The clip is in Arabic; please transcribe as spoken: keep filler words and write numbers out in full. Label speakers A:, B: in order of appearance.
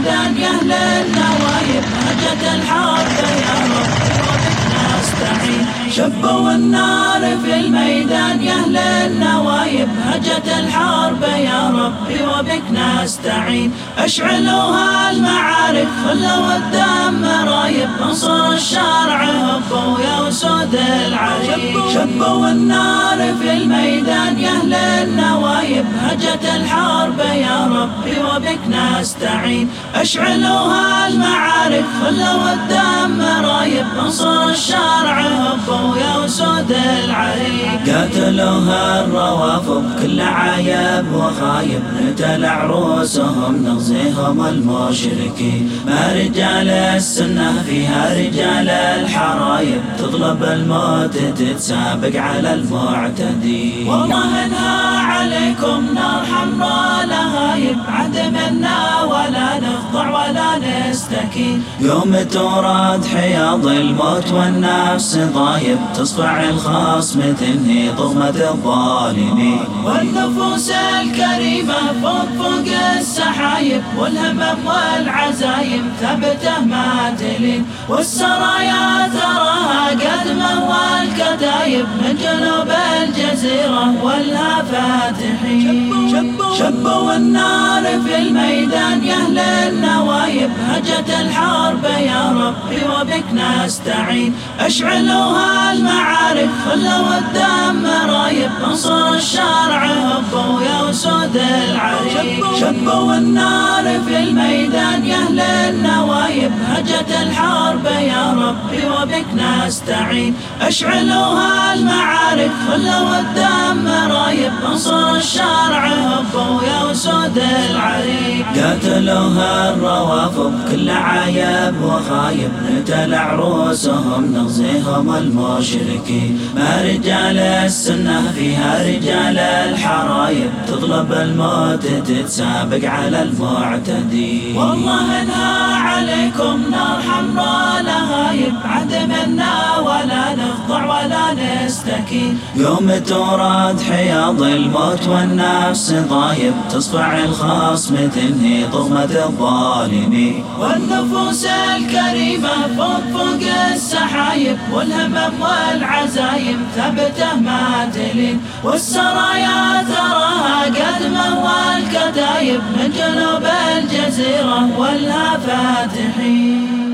A: الميدان يا أهل النوايب هجت الحرب يا رب وبك نستعين. شبوا النار في الميدان يا أهل النوايب هجت الحرب يا ربي وبك نستعين. اشعلوها المعارك خلوا الدم رايب انصر الشرع هبوا يا أسود العرين. شبوا النار في الميدان يا أهل النوايب هجت الحرب يا ربي وبك نستعين. اشعلوها المعارك خلوا الدم رايب انصر الشرع هبوا يا أسود العرين. قاتلوها الروافض كل عايب وخايب نتلع عروسهم نغزيهم المشركين. ما رجال السنة فيها رجال الحرايب تطلب الموت تتسابق على المعتدين. والله انها عليكم نار حمراء لهايب عهد منا ولا نخضع ولا نستكين. يوم تورد حياض الموت والنفس ضايب تصفع الخصم تنهي ضغمة الظالمين. والنفوس الكريمة فوق فوق السحايب والهمم والعزايم ثبته ما تلين. والسرايا تراها قدمه والكتايب من جنوب الجزيرة والها فاتحين. شبوا النار في الميدان يا أهل النوايب هجت الحرب يا ربي وبك نستعين. اشعلوها المعارك خلوا الدم رايب انصر الشرع هبوا يا أسود العرين. شبوا النار في الميدان يا أهل النوايب هجت الحرب يا ربي وبك نستعين. اشعلوها المعارك خلوا الدم رايب انصر الشرع هبوا يا أسود العرين. قاتلوها الروافض كل عايب وخايب نتلع عروسهم نغزيهم المشركين. ما رجال السنة فيها رجال الحرايب تطلب الموت تتسابق على المعتدين. والله انها عليكم نار حمراء لهايب عهد منا ولا نخضع ولا نستكين. يوم تورد حياض الموت والنفس ضايب تصفع الخصم تنهي ضغمة الظالمين. والنفوس الكريمة فوق فوق السحايب والهمم والعزايم ثبته ما تلين. والسرايا تراها قدمه والكتايب من جنوب الجزيرة والها فاتحين.